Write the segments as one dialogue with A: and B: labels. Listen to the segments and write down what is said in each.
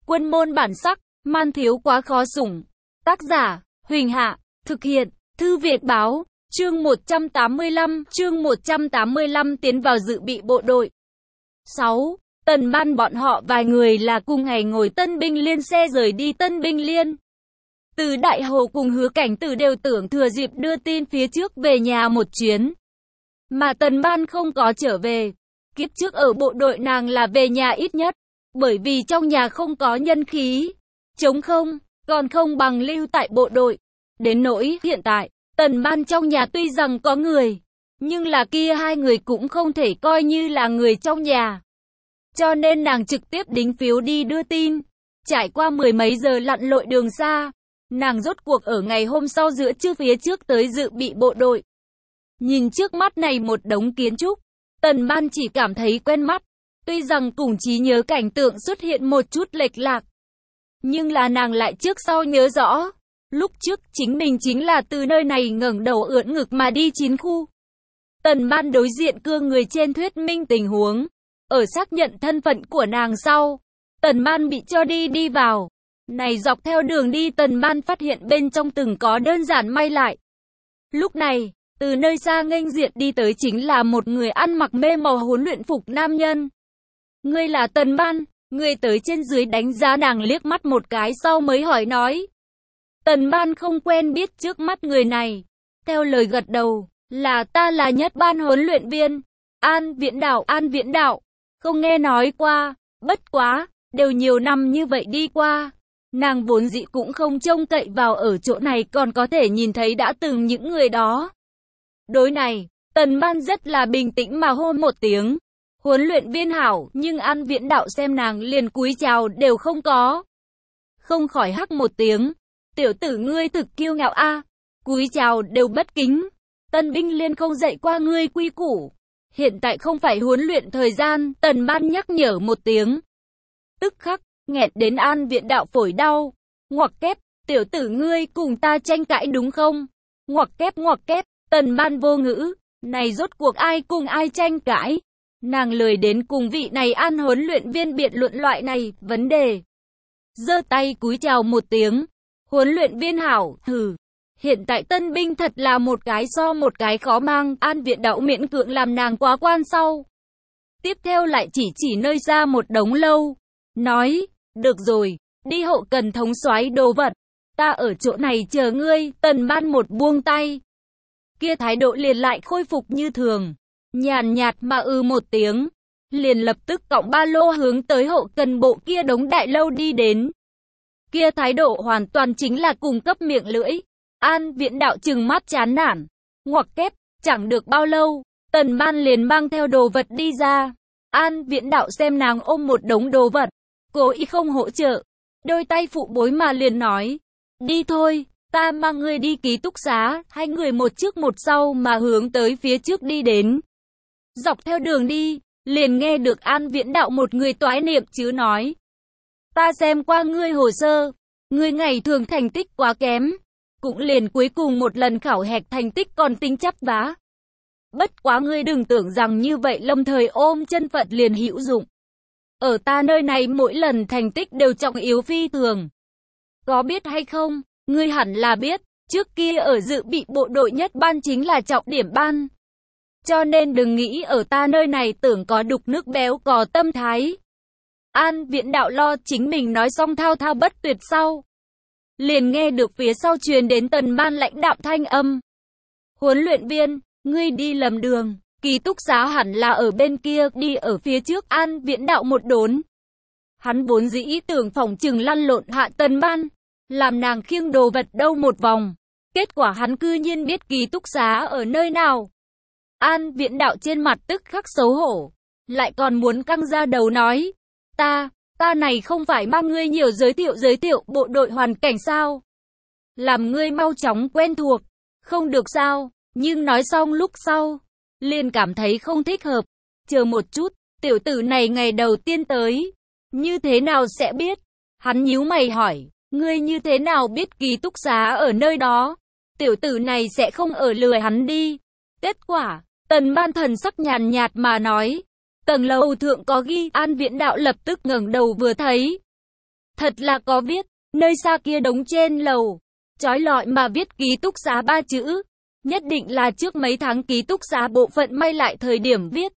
A: Quân môn bản sắc, man thiếu quá khó sủng. Tác giả, Huỳnh Hạ, thực hiện, Thư Việt Báo, chương 185 tiến vào dự bị bộ đội. 6. Tần Ban bọn họ vài người là cùng ngày ngồi Tân Binh Liên xe rời đi Tân Binh Liên. Từ Đại Hồ cùng Hứa Cảnh Tử đều tưởng thừa dịp đưa tin phía trước về nhà một chuyến. Mà Tần Ban không có trở về. Kiếp trước ở bộ đội nàng là về nhà ít nhất, bởi vì trong nhà không có nhân khí, trống không, còn không bằng lưu tại bộ đội. Đến nỗi hiện tại, Tần Ban trong nhà tuy rằng có người, nhưng là kia hai người cũng không thể coi như là người trong nhà. Cho nên nàng trực tiếp đính phiếu đi đưa tin. Trải qua mười mấy giờ lặn lội đường xa, nàng rốt cuộc ở ngày hôm sau giữa trưa phía trước tới dự bị bộ đội. Nhìn trước mắt này một đống kiến trúc, Tần Ban chỉ cảm thấy quen mắt. Tuy rằng cùng trí nhớ cảnh tượng xuất hiện một chút lệch lạc, nhưng là nàng lại trước sau nhớ rõ. Lúc trước chính mình chính là từ nơi này ngẩng đầu ưỡn ngực mà đi 9 khu. Tần Ban đối diện cương người trên thuyết minh tình huống. Ở xác nhận thân phận của nàng sau, Tần Ban bị cho đi vào. Này dọc theo đường đi Tần Ban phát hiện bên trong từng có đơn giản may lại. Lúc này, từ nơi xa nghênh diện đi tới chính là một người ăn mặc mê màu huấn luyện phục nam nhân. Ngươi là Tần Ban, người tới trên dưới đánh giá nàng liếc mắt một cái sau mới hỏi nói. Tần Ban không quen biết trước mắt người này. Theo lời gật đầu, là ta là Nhất Ban huấn luyện viên. An Viễn Đạo. Không nghe nói qua, bất quá, đều nhiều năm như vậy đi qua. Nàng vốn dĩ cũng không trông cậy vào ở chỗ này còn có thể nhìn thấy đã từng những người đó. Đối này, Tần Ban rất là bình tĩnh mà hô một tiếng. Huấn luyện viên hảo, nhưng An Viễn Đạo xem nàng liền cúi chào đều không có. Không khỏi hắc một tiếng. Tiểu tử ngươi thực kiêu ngạo a, cúi chào đều bất kính. Tân binh liên không dạy qua ngươi quy củ. Hiện tại không phải huấn luyện thời gian, Tần Ban nhắc nhở một tiếng. Tức khắc, nghẹt đến An Viễn Đạo phổi đau. Ngoặc kép, tiểu tử ngươi cùng ta tranh cãi đúng không? Ngoặc kép, Tần Ban vô ngữ. Này rốt cuộc ai cùng ai tranh cãi? Nàng lười đến cùng vị này An huấn luyện viên biện luận loại này, vấn đề. Giơ tay cúi chào một tiếng. Huấn luyện viên hảo, hừ. Hiện tại tân binh thật là một cái so một cái khó mang, An Viễn Đạo miễn cưỡng làm nàng quá quan sau. Tiếp theo lại chỉ nơi ra một đống lâu. Nói, được rồi, đi hậu cần thống soái đồ vật. Ta ở chỗ này chờ ngươi, Tần Ban một buông tay. Kia thái độ liền lại khôi phục như thường. Nhàn nhạt mà một tiếng. Liền lập tức cõng ba lô hướng tới hậu cần bộ kia đống đại lâu đi đến. Kia thái độ hoàn toàn chính là cung cấp miệng lưỡi. An Viễn Đạo trừng mắt chán nản. Ngoặc kép, chẳng được bao lâu, Tần Ban liền mang theo đồ vật đi ra. An Viễn Đạo xem nàng ôm một đống đồ vật, cố ý không hỗ trợ. Đôi tay phụ bối mà liền nói. Đi thôi, ta mang ngươi đi ký túc xá. Hai người một trước một sau mà hướng tới phía trước đi đến. Dọc theo đường đi, liền nghe được An Viễn Đạo một người toái niệm chứ nói. Ta xem qua ngươi hồ sơ, ngươi ngày thường thành tích quá kém. Cũng liền cuối cùng một lần khảo hạch thành tích còn tính chắp vá. Bất quá ngươi đừng tưởng rằng như vậy lâm thời ôm chân phận liền hữu dụng. Ở ta nơi này mỗi lần thành tích đều trọng yếu phi thường. Có biết hay không, ngươi hẳn là biết, trước kia ở dự bị bộ đội Nhất Ban chính là trọng điểm ban. Cho nên đừng nghĩ ở ta nơi này tưởng có đục nước béo có tâm thái. An Viễn Đạo lo chính mình nói xong thao thao bất tuyệt sau. Liền nghe được phía sau truyền đến Tần Ban lãnh đạm thanh âm. Huấn luyện viên, ngươi đi lầm đường, ký túc xá hẳn là ở bên kia, đi ở phía trước. An Viễn Đạo một đốn. Hắn vốn dĩ ý tưởng phỏng chừng lăn lộn hạ Tần Ban, làm nàng khiêng đồ vật đâu một vòng. Kết quả hắn cư nhiên biết ký túc xá ở nơi nào. An Viễn Đạo trên mặt tức khắc xấu hổ, lại còn muốn căng ra đầu nói. Ta này không phải mang ngươi nhiều giới thiệu bộ đội hoàn cảnh sao? Làm ngươi mau chóng quen thuộc, không được sao? Nhưng nói xong lúc sau, liền cảm thấy không thích hợp. Chờ một chút, tiểu tử này ngày đầu tiên tới, như thế nào sẽ biết? Hắn nhíu mày hỏi, ngươi như thế nào biết ký túc xá ở nơi đó? Tiểu tử này sẽ không ở lừa hắn đi. Kết quả, Tần Ban thần sắc nhàn nhạt mà nói. Tầng lầu thượng có ghi. An Viễn Đạo lập tức ngẩng đầu vừa thấy. Thật là có viết, nơi xa kia đống trên lầu, chói lọi mà viết ký túc xá 3 chữ. Nhất định là trước mấy tháng ký túc xá bộ phận may lại thời điểm viết.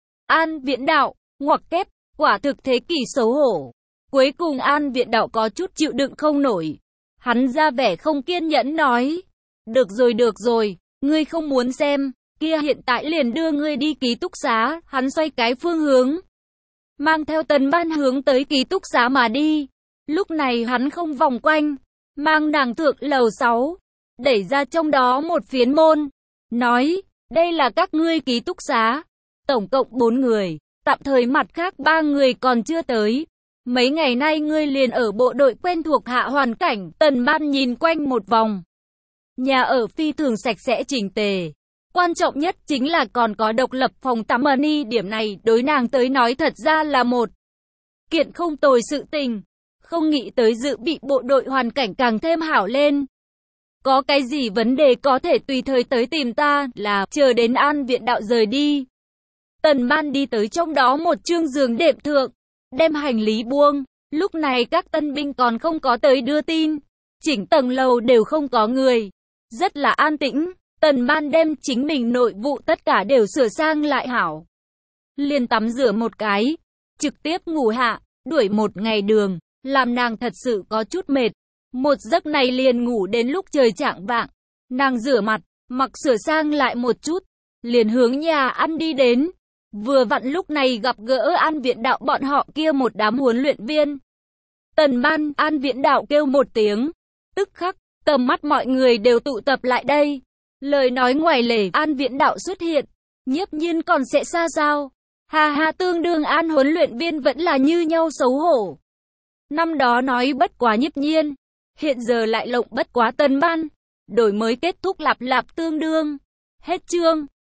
A: An Viễn Đạo, ngoặc kép, quả thực thế kỷ xấu hổ. Cuối cùng An Viễn Đạo có chút chịu đựng không nổi. Hắn ra vẻ không kiên nhẫn nói. Được rồi, ngươi không muốn xem, kia hiện tại liền đưa ngươi đi ký túc xá. Hắn xoay cái phương hướng, mang theo Tần Ban hướng tới ký túc xá mà đi. Lúc này hắn không vòng quanh, mang nàng thượng lầu 6, đẩy ra trong đó một phiến môn, nói, đây là các ngươi ký túc xá, tổng cộng 4 người, tạm thời mặt khác 3 người còn chưa tới. Mấy ngày nay ngươi liền ở bộ đội quen thuộc hạ hoàn cảnh. Tần Ban nhìn quanh một vòng, nhà ở phi thường sạch sẽ chỉnh tề. Quan trọng nhất chính là còn có độc lập phòng tắm mani, điểm này đối nàng tới nói thật ra là một kiện không tồi sự tình. Không nghĩ tới dự bị bộ đội hoàn cảnh càng thêm hảo lên. Có cái gì vấn đề có thể tùy thời tới tìm ta, là chờ đến An Viễn Đạo rời đi. Tần Ban đi tới trong đó một chương giường đệm thượng, đem hành lý buông. Lúc này các tân binh còn không có tới đưa tin, chỉnh tầng lầu đều không có người, rất là an tĩnh. Tần Ban đem chính mình nội vụ tất cả đều sửa sang lại hảo, liền tắm rửa một cái, trực tiếp ngủ hạ. Đuổi một ngày đường, làm nàng thật sự có chút mệt. Một giấc này liền ngủ đến lúc trời chạng vạng. Nàng rửa mặt, mặc sửa sang lại một chút, liền hướng nhà ăn đi đến. Vừa vặn lúc này gặp gỡ An Viễn Đạo bọn họ kia một đám huấn luyện viên. Tần Ban, An Viễn Đạo kêu một tiếng, tức khắc, tầm mắt mọi người đều tụ tập lại đây. Lời nói ngoài lề, An Viễn Đạo xuất hiện, Nhiếp Nhiên còn sẽ xa sao? Ha ha, tương đương An huấn luyện viên vẫn là như nhau xấu hổ. Năm đó nói bất quá Nhiếp Nhiên, hiện giờ lại lộng bất quá Tần Ban. Đổi mới kết thúc lặp tương đương. Hết chương.